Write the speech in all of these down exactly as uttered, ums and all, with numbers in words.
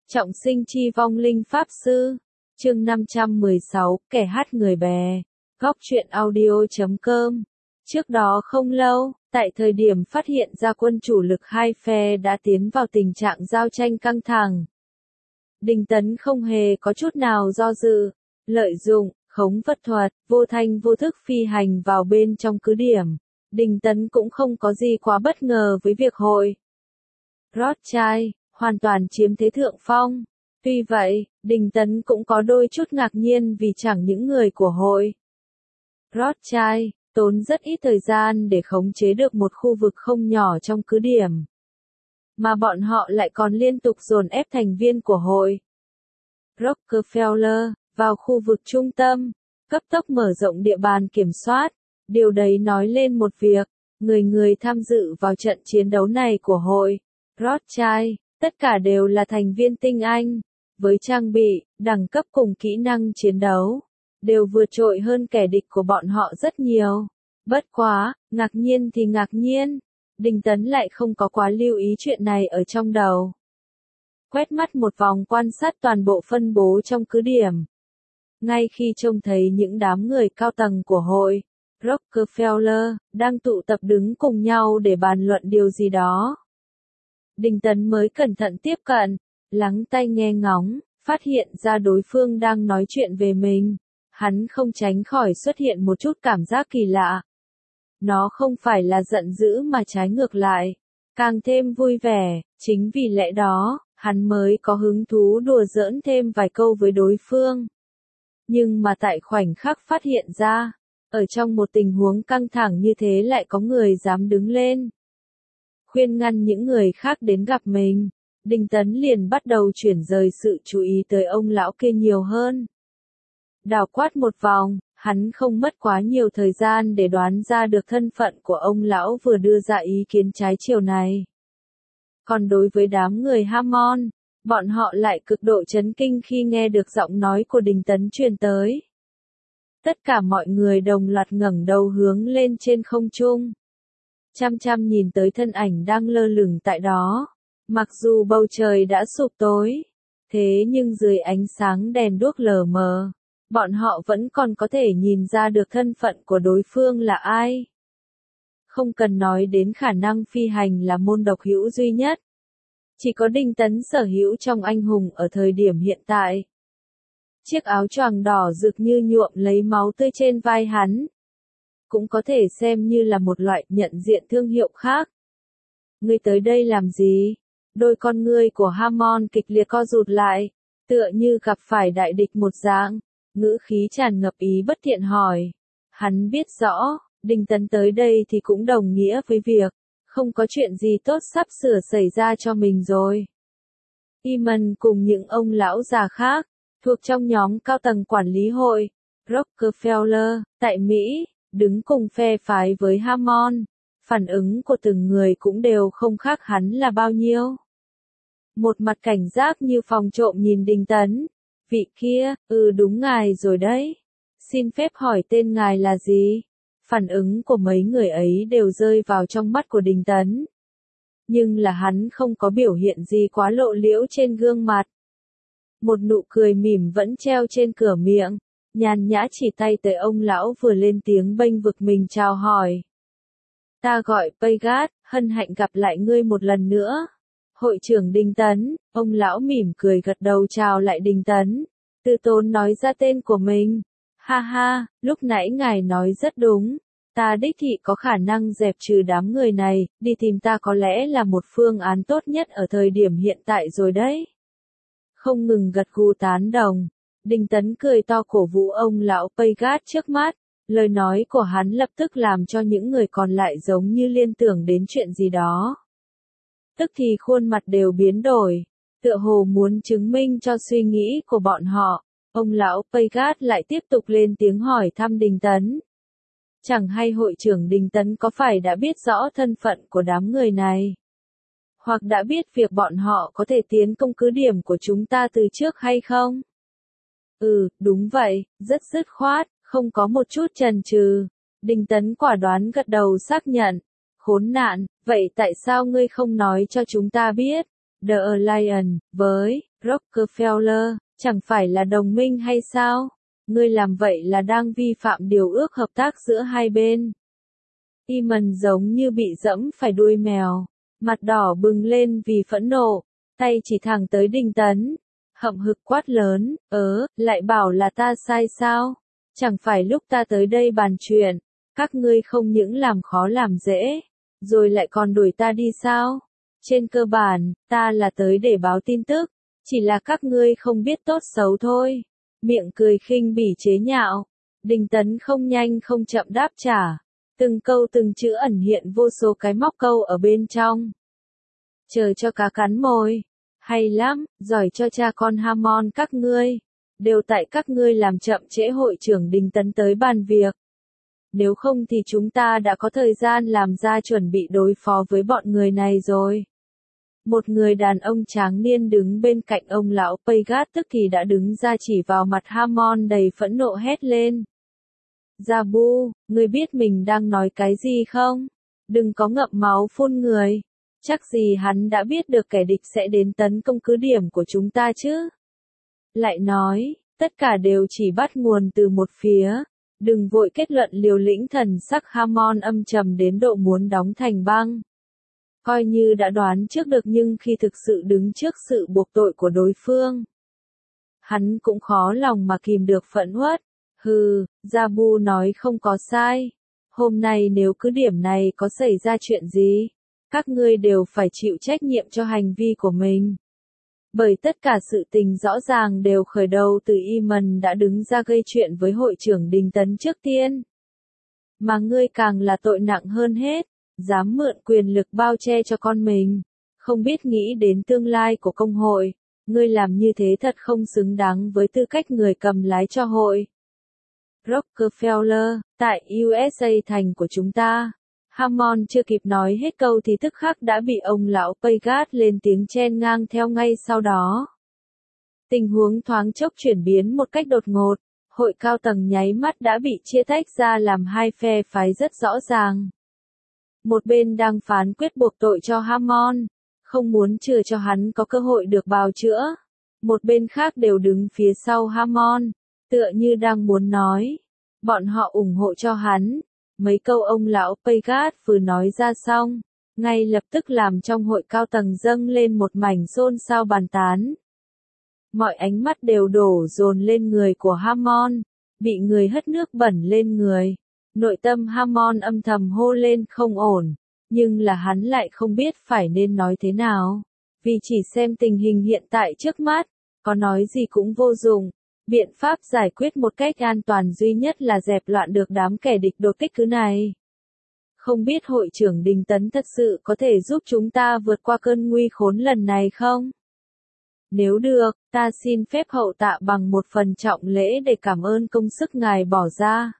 Trọng sinh chi vong linh pháp sư. Chương năm trăm mười sáu, kẻ hát người bè. Góc truyện audio chấm com. Trước đó không lâu, tại thời điểm phát hiện ra quân chủ lực hai phe đã tiến vào tình trạng giao tranh căng thẳng, Đinh Tấn không hề có chút nào do dự, lợi dụng khống vật thuật, vô thanh vô thức phi hành vào bên trong cứ điểm. Đinh Tấn cũng không có gì quá bất ngờ với việc hội Rothschild hoàn toàn chiếm thế thượng phong. Tuy vậy, Đinh Tấn cũng có đôi chút ngạc nhiên vì chẳng những người của hội Rothschild tốn rất ít thời gian để khống chế được một khu vực không nhỏ trong cứ điểm, mà bọn họ lại còn liên tục dồn ép thành viên của hội Rockefeller vào khu vực trung tâm, cấp tốc mở rộng địa bàn kiểm soát. Điều đấy nói lên một việc, người người tham dự vào trận chiến đấu này của hội Rothschild, tất cả đều là thành viên tinh anh, với trang bị, đẳng cấp cùng kỹ năng chiến đấu, đều vượt trội hơn kẻ địch của bọn họ rất nhiều. Bất quá, ngạc nhiên thì ngạc nhiên, Đinh Tấn lại không có quá lưu ý chuyện này ở trong đầu. Quét mắt một vòng quan sát toàn bộ phân bố trong cứ điểm. Ngay khi trông thấy những đám người cao tầng của hội Rockefeller đang tụ tập đứng cùng nhau để bàn luận điều gì đó, Đinh Tấn mới cẩn thận tiếp cận, lắng tai nghe ngóng, phát hiện ra đối phương đang nói chuyện về mình. Hắn không tránh khỏi xuất hiện một chút cảm giác kỳ lạ. Nó không phải là giận dữ mà trái ngược lại, càng thêm vui vẻ. Chính vì lẽ đó, hắn mới có hứng thú đùa giỡn thêm vài câu với đối phương. Nhưng mà tại khoảnh khắc phát hiện ra, ở trong một tình huống căng thẳng như thế lại có người dám đứng lên khuyên ngăn những người khác đến gặp mình, Đinh Tấn liền bắt đầu chuyển rời sự chú ý tới ông lão kia nhiều hơn. Đảo quát một vòng, hắn không mất quá nhiều thời gian để đoán ra được thân phận của ông lão vừa đưa ra ý kiến trái chiều này. Còn đối với đám người Hammond, bọn họ lại cực độ chấn kinh khi nghe được giọng nói của Đinh Tấn truyền tới. Tất cả mọi người đồng loạt ngẩng đầu hướng lên trên không trung, chăm chăm nhìn tới thân ảnh đang lơ lửng tại đó. Mặc dù bầu trời đã sụp tối, thế nhưng dưới ánh sáng đèn đuốc lờ mờ, bọn họ vẫn còn có thể nhìn ra được thân phận của đối phương là ai. Không cần nói đến khả năng phi hành là môn độc hữu duy nhất, chỉ có Đinh Tấn sở hữu trong anh hùng ở thời điểm hiện tại. Chiếc áo choàng đỏ rực như nhuộm lấy máu tươi trên vai hắn, cũng có thể xem như là một loại nhận diện thương hiệu khác. Ngươi tới đây làm gì? Đôi con ngươi của Hammond kịch liệt co rụt lại, tựa như gặp phải đại địch một dạng, ngữ khí tràn ngập ý bất thiện hỏi. Hắn biết rõ, Đinh Tấn tới đây thì cũng đồng nghĩa với việc, không có chuyện gì tốt sắp sửa xảy ra cho mình rồi. Eamon cùng những ông lão già khác, thuộc trong nhóm cao tầng quản lý hội Rockefeller, tại Mỹ, đứng cùng phe phái với Hammond, phản ứng của từng người cũng đều không khác hắn là bao nhiêu. Một mặt cảnh giác như phòng trộm nhìn Đinh Tấn. Vị kia, ừ đúng ngài rồi đấy. Xin phép hỏi tên ngài là gì? Phản ứng của mấy người ấy đều rơi vào trong mắt của Đinh Tấn. Nhưng là hắn không có biểu hiện gì quá lộ liễu trên gương mặt. Một nụ cười mỉm vẫn treo trên cửa miệng, nhàn nhã chỉ tay tới ông lão vừa lên tiếng bênh vực mình chào hỏi. Ta gọi Paygat, hân hạnh gặp lại ngươi một lần nữa. Hội trưởng Đinh Tấn, ông lão mỉm cười gật đầu chào lại Đinh Tấn, từ tốn nói ra tên của mình. Ha ha, lúc nãy ngài nói rất đúng, ta đích thị có khả năng dẹp trừ đám người này, đi tìm ta có lẽ là một phương án tốt nhất ở thời điểm hiện tại rồi đấy. Không ngừng gật gù tán đồng, Đinh Tấn cười to cổ vũ ông lão Paygat trước mắt, lời nói của hắn lập tức làm cho những người còn lại giống như liên tưởng đến chuyện gì đó. Tức thì khuôn mặt đều biến đổi, tựa hồ muốn chứng minh cho suy nghĩ của bọn họ. Ông lão Paygat lại tiếp tục lên tiếng hỏi thăm Đinh Tấn. Chẳng hay hội trưởng Đinh Tấn có phải đã biết rõ thân phận của đám người này? Hoặc đã biết việc bọn họ có thể tiến công cứ điểm của chúng ta từ trước hay không? Ừ, đúng vậy, rất dứt khoát, không có một chút chần chừ. Đinh Tấn quả đoán gật đầu xác nhận. Khốn nạn, vậy tại sao ngươi không nói cho chúng ta biết? The Alliance, với Rockefeller, chẳng phải là đồng minh hay sao? Ngươi làm vậy là đang vi phạm điều ước hợp tác giữa hai bên. Eamon giống như bị dẫm phải đuôi mèo, mặt đỏ bừng lên vì phẫn nộ, tay chỉ thẳng tới Đinh Tấn, hậm hực quát lớn, ớ, lại bảo là ta sai sao? Chẳng phải lúc ta tới đây bàn chuyện, các ngươi không những làm khó làm dễ, rồi lại còn đuổi ta đi sao? Trên cơ bản, ta là tới để báo tin tức, chỉ là các ngươi không biết tốt xấu thôi. Miệng cười khinh bỉ chế nhạo, Đinh Tấn không nhanh không chậm đáp trả, từng câu từng chữ ẩn hiện vô số cái móc câu ở bên trong. Chờ cho cá cắn mồi, hay lắm, giỏi cho cha con Hammon các ngươi, đều tại các ngươi làm chậm trễ hội trưởng Đinh Tấn tới bàn việc. Nếu không thì chúng ta đã có thời gian làm ra chuẩn bị đối phó với bọn người này rồi. Một người đàn ông tráng niên đứng bên cạnh ông lão Paygat tức thì đã đứng ra chỉ vào mặt Hammon đầy phẫn nộ hét lên. Zabu, ngươi biết mình đang nói cái gì không? Đừng có ngậm máu phun người. Chắc gì hắn đã biết được kẻ địch sẽ đến tấn công cứ điểm của chúng ta chứ? Lại nói, tất cả đều chỉ bắt nguồn từ một phía. Đừng vội kết luận liều lĩnh, thần sắc Hammon âm trầm đến độ muốn đóng thành băng. Coi như đã đoán trước được nhưng khi thực sự đứng trước sự buộc tội của đối phương, hắn cũng khó lòng mà kìm được phẫn uất. Hừ, Zabu nói không có sai. Hôm nay nếu cứ điểm này có xảy ra chuyện gì, các ngươi đều phải chịu trách nhiệm cho hành vi của mình. Bởi tất cả sự tình rõ ràng đều khởi đầu từ Eamon đã đứng ra gây chuyện với hội trưởng Đinh Tấn trước tiên. Mà ngươi càng là tội nặng hơn hết, dám mượn quyền lực bao che cho con mình, không biết nghĩ đến tương lai của công hội, ngươi làm như thế thật không xứng đáng với tư cách người cầm lái cho hội. Rockefeller, tại u ét a thành của chúng ta. Hammon chưa kịp nói hết câu thì tức khắc đã bị ông lão Paygat lên tiếng chen ngang theo ngay sau đó. Tình huống thoáng chốc chuyển biến một cách đột ngột, hội cao tầng nháy mắt đã bị chia tách ra làm hai phe phái rất rõ ràng. Một bên đang phán quyết buộc tội cho Hammon, không muốn chừa cho hắn có cơ hội được bào chữa. Một bên khác đều đứng phía sau Hammon, tựa như đang muốn nói, bọn họ ủng hộ cho hắn. Mấy câu ông lão Paygat vừa nói ra xong, ngay lập tức làm trong hội cao tầng dâng lên một mảnh xôn xao bàn tán. Mọi ánh mắt đều đổ dồn lên người của Hammon, bị người hất nước bẩn lên người. Nội tâm Hammon âm thầm hô lên không ổn, nhưng là hắn lại không biết phải nên nói thế nào. Vì chỉ xem tình hình hiện tại trước mắt, có nói gì cũng vô dụng. Biện pháp giải quyết một cách an toàn duy nhất là dẹp loạn được đám kẻ địch đột kích cứ này. Không biết hội trưởng Đinh Tấn thật sự có thể giúp chúng ta vượt qua cơn nguy khốn lần này không? Nếu được, ta xin phép hậu tạ bằng một phần trọng lễ để cảm ơn công sức ngài bỏ ra.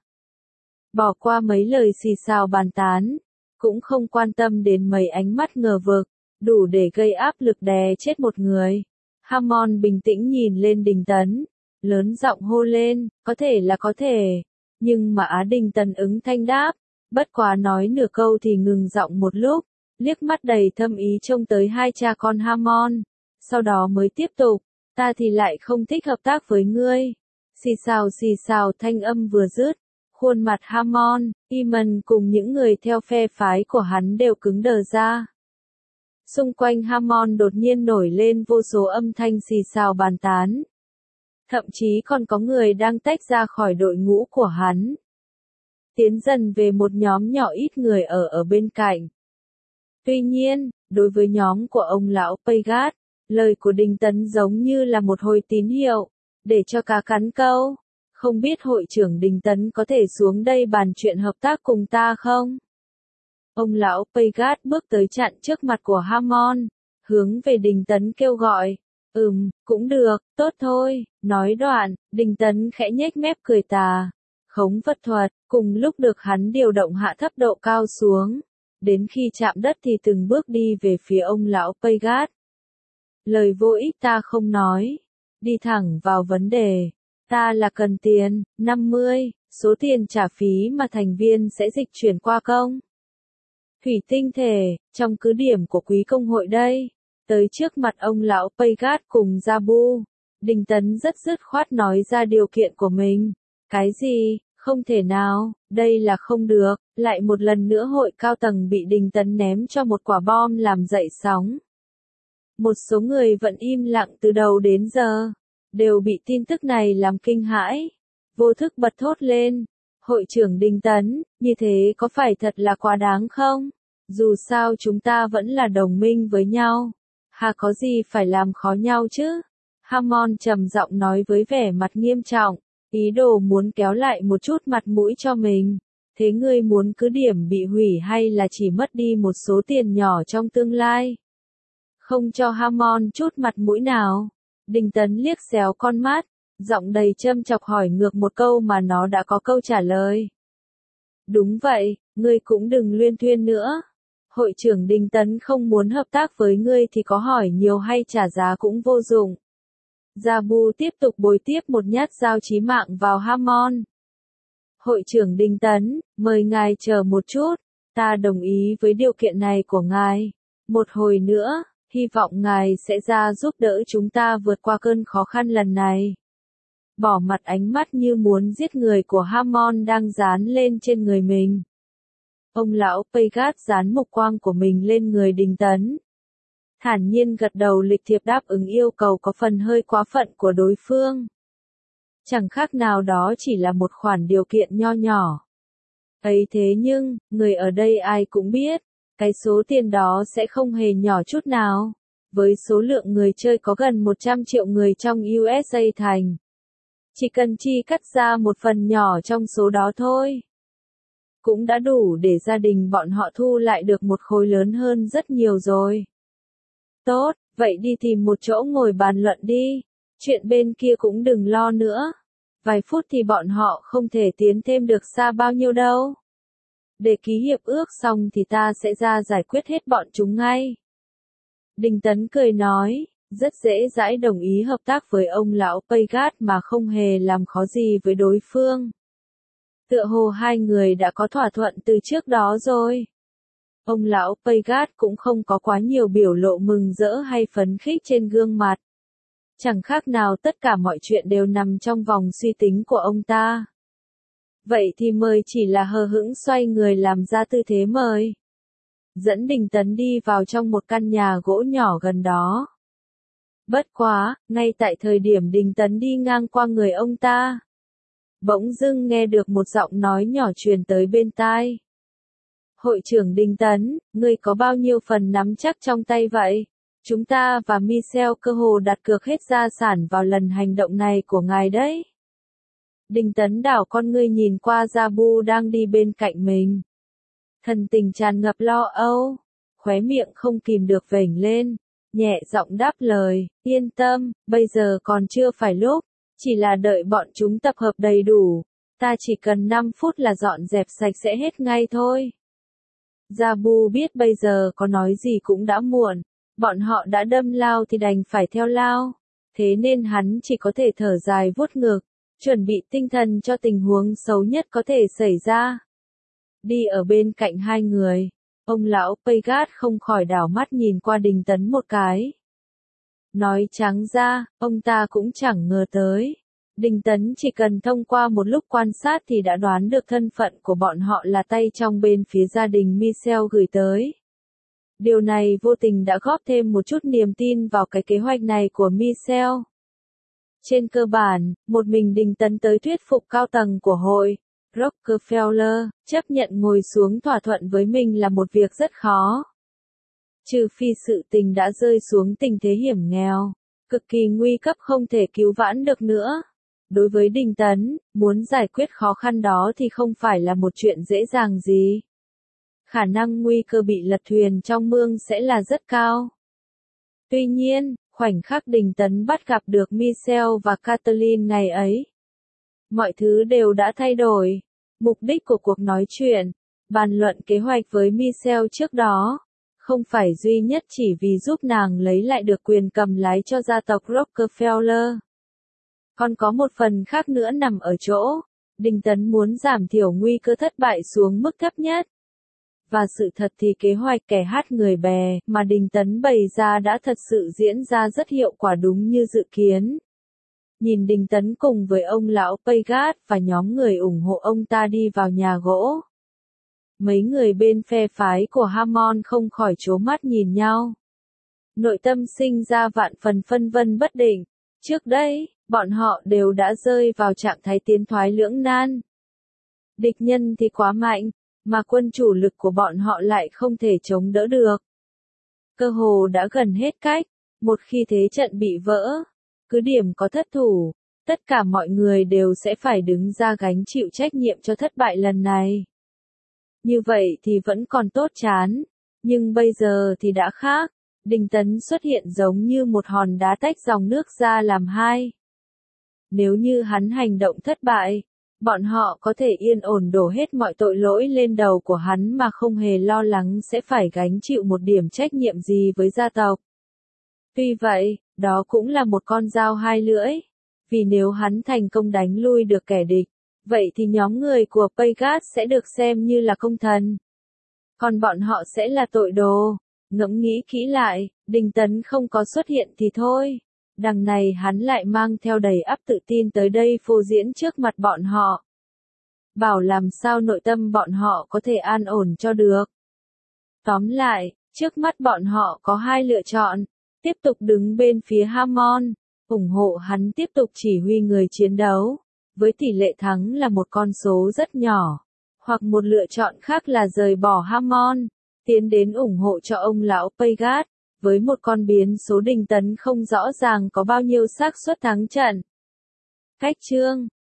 Bỏ qua mấy lời xì xào bàn tán, cũng không quan tâm đến mấy ánh mắt ngờ vực, đủ để gây áp lực đè chết một người. Hammon bình tĩnh nhìn lên Đinh Tấn, lớn giọng hô lên, có thể là có thể, nhưng mà Á Đinh Tấn ứng thanh đáp, bất quá nói nửa câu thì ngừng giọng một lúc, liếc mắt đầy thâm ý trông tới hai cha con Hammon, sau đó mới tiếp tục, ta thì lại không thích hợp tác với ngươi. Xì xào xì xào thanh âm vừa dứt, khuôn mặt Hammon, Eamon cùng những người theo phe phái của hắn đều cứng đờ ra. Xung quanh Hammon đột nhiên nổi lên vô số âm thanh xì xào bàn tán. Thậm chí còn có người đang tách ra khỏi đội ngũ của hắn, tiến dần về một nhóm nhỏ ít người ở ở bên cạnh. Tuy nhiên, đối với nhóm của ông lão Paygat, lời của Đinh Tấn giống như là một hồi tín hiệu, để cho cá cắn câu. Không biết hội trưởng Đinh Tấn có thể xuống đây bàn chuyện hợp tác cùng ta không? Ông lão Paygat bước tới chặn trước mặt của Hammon, hướng về Đinh Tấn kêu gọi. Ừm, cũng được, tốt thôi, nói đoạn, Đinh Tấn khẽ nhếch mép cười tà. Khống vật thuật, cùng lúc được hắn điều động hạ thấp độ cao xuống. Đến khi chạm đất thì từng bước đi về phía ông lão Paygat. Lời vô ích ta không nói, đi thẳng vào vấn đề. Ta là cần tiền, năm mươi, số tiền trả phí mà thành viên sẽ dịch chuyển qua công. Thủy tinh thể, trong cứ điểm của quý công hội đây. Tới trước mặt ông lão Paygat cùng Jabu, Đinh Tấn rất dứt khoát nói ra điều kiện của mình. Cái gì? Không thể nào, đây là không được, lại một lần nữa hội cao tầng bị Đinh Tấn ném cho một quả bom làm dậy sóng. Một số người vẫn im lặng từ đầu đến giờ, đều bị tin tức này làm kinh hãi, vô thức bật thốt lên. Hội trưởng Đinh Tấn, như thế có phải thật là quá đáng không? Dù sao chúng ta vẫn là đồng minh với nhau, hà có gì phải làm khó nhau chứ? Hammond trầm giọng nói với vẻ mặt nghiêm trọng, ý đồ muốn kéo lại một chút mặt mũi cho mình. Thế ngươi muốn cứ điểm bị hủy hay là chỉ mất đi một số tiền nhỏ trong tương lai? Không cho Hammond chút mặt mũi nào. Đinh Tấn liếc xéo con mắt, giọng đầy châm chọc hỏi ngược một câu mà nó đã có câu trả lời. Đúng vậy, ngươi cũng đừng luyên thuyên nữa. Hội trưởng Đinh Tấn không muốn hợp tác với ngươi thì có hỏi nhiều hay trả giá cũng vô dụng. Jabu tiếp tục bồi tiếp một nhát dao chí mạng vào Hammond. Hội trưởng Đinh Tấn, mời ngài chờ một chút, ta đồng ý với điều kiện này của ngài. Một hồi nữa, hy vọng ngài sẽ ra giúp đỡ chúng ta vượt qua cơn khó khăn lần này. Bỏ mặt ánh mắt như muốn giết người của Hammond đang dán lên trên người mình. Ông lão Paygat dán mục quang của mình lên người Đinh Tấn. Thản nhiên gật đầu lịch thiệp đáp ứng yêu cầu có phần hơi quá phận của đối phương. Chẳng khác nào đó chỉ là một khoản điều kiện nho nhỏ. Ấy thế nhưng, người ở đây ai cũng biết, cái số tiền đó sẽ không hề nhỏ chút nào. Với số lượng người chơi có gần một trăm triệu người trong u ét a thành. Chỉ cần chi cắt ra một phần nhỏ trong số đó thôi, cũng đã đủ để gia đình bọn họ thu lại được một khối lớn hơn rất nhiều rồi. Tốt, vậy đi tìm một chỗ ngồi bàn luận đi. Chuyện bên kia cũng đừng lo nữa. Vài phút thì bọn họ không thể tiến thêm được xa bao nhiêu đâu. Để ký hiệp ước xong thì ta sẽ ra giải quyết hết bọn chúng ngay. Đinh Tấn cười nói, rất dễ dãi đồng ý hợp tác với ông lão Paygat mà không hề làm khó gì với đối phương. Tựa hồ hai người đã có thỏa thuận từ trước đó rồi. Ông lão Paygat cũng không có quá nhiều biểu lộ mừng rỡ hay phấn khích trên gương mặt. Chẳng khác nào tất cả mọi chuyện đều nằm trong vòng suy tính của ông ta. Vậy thì mời chỉ là hờ hững xoay người làm ra tư thế mời. Dẫn Đinh Tấn đi vào trong một căn nhà gỗ nhỏ gần đó. Bất quá, ngay tại thời điểm Đinh Tấn đi ngang qua người ông ta, bỗng dưng nghe được một giọng nói nhỏ truyền tới bên tai. Hội trưởng Đinh Tấn, ngươi có bao nhiêu phần nắm chắc trong tay vậy? Chúng ta và Michel cơ hồ đặt cược hết gia sản vào lần hành động này của ngài đấy. Đinh Tấn đảo con ngươi nhìn qua Jabu đang đi bên cạnh mình. Thần tình tràn ngập lo âu, khóe miệng không kìm được vểnh lên, nhẹ giọng đáp lời, yên tâm, bây giờ còn chưa phải lúc, chỉ là đợi bọn chúng tập hợp đầy đủ, ta chỉ cần năm phút là dọn dẹp sạch sẽ hết ngay thôi. Jabu biết bây giờ có nói gì cũng đã muộn, bọn họ đã đâm lao thì đành phải theo lao, thế nên hắn chỉ có thể thở dài vuốt ngực, chuẩn bị tinh thần cho tình huống xấu nhất có thể xảy ra. Đi ở bên cạnh hai người, ông lão Paygat không khỏi đảo mắt nhìn qua Đinh Tấn một cái. Nói trắng ra, ông ta cũng chẳng ngờ tới. Đinh Tấn chỉ cần thông qua một lúc quan sát thì đã đoán được thân phận của bọn họ là tay trong bên phía gia đình Michel gửi tới. Điều này vô tình đã góp thêm một chút niềm tin vào cái kế hoạch này của Michel. Trên cơ bản, một mình Đinh Tấn tới thuyết phục cao tầng của hội Rockefeller chấp nhận ngồi xuống thỏa thuận với mình là một việc rất khó. Trừ phi sự tình đã rơi xuống tình thế hiểm nghèo, cực kỳ nguy cấp không thể cứu vãn được nữa. Đối với Đinh Tấn, muốn giải quyết khó khăn đó thì không phải là một chuyện dễ dàng gì. Khả năng nguy cơ bị lật thuyền trong mương sẽ là rất cao. Tuy nhiên, khoảnh khắc Đinh Tấn bắt gặp được Michel và Kathleen ngày ấy, mọi thứ đều đã thay đổi. Mục đích của cuộc nói chuyện, bàn luận kế hoạch với Michel trước đó, không phải duy nhất chỉ vì giúp nàng lấy lại được quyền cầm lái cho gia tộc Rockefeller. Còn có một phần khác nữa nằm ở chỗ, Đinh Tấn muốn giảm thiểu nguy cơ thất bại xuống mức thấp nhất. Và sự thật thì kế hoạch kẻ hát người bè mà Đinh Tấn bày ra đã thật sự diễn ra rất hiệu quả đúng như dự kiến. Nhìn Đinh Tấn cùng với ông lão Paygat và nhóm người ủng hộ ông ta đi vào nhà gỗ. Mấy người bên phe phái của Hammond không khỏi trố mắt nhìn nhau. Nội tâm sinh ra vạn phần phân vân bất định. Trước đây, bọn họ đều đã rơi vào trạng thái tiến thoái lưỡng nan. Địch nhân thì quá mạnh, mà quân chủ lực của bọn họ lại không thể chống đỡ được. Cơ hồ đã gần hết cách, một khi thế trận bị vỡ, cứ điểm có thất thủ, tất cả mọi người đều sẽ phải đứng ra gánh chịu trách nhiệm cho thất bại lần này. Như vậy thì vẫn còn tốt chán, nhưng bây giờ thì đã khác. Đinh Tấn xuất hiện giống như một hòn đá tách dòng nước ra làm hai. Nếu như hắn hành động thất bại, bọn họ có thể yên ổn đổ hết mọi tội lỗi lên đầu của hắn mà không hề lo lắng sẽ phải gánh chịu một điểm trách nhiệm gì với gia tộc. Tuy vậy, đó cũng là một con dao hai lưỡi, vì nếu hắn thành công đánh lui được kẻ địch, vậy thì nhóm người của Paygat sẽ được xem như là công thần. Còn bọn họ sẽ là tội đồ. Ngẫm nghĩ kỹ lại, Đinh Tấn không có xuất hiện thì thôi. Đằng này hắn lại mang theo đầy ắp tự tin tới đây phô diễn trước mặt bọn họ. Bảo làm sao nội tâm bọn họ có thể an ổn cho được. Tóm lại, trước mắt bọn họ có hai lựa chọn. Tiếp tục đứng bên phía Hammond, ủng hộ hắn tiếp tục chỉ huy người chiến đấu, với tỷ lệ thắng là một con số rất nhỏ. Hoặc một lựa chọn khác là rời bỏ Hammond, tiến đến ủng hộ cho ông lão Paygat, với một con biến số Đinh Tấn không rõ ràng có bao nhiêu xác suất thắng trận. Cách chương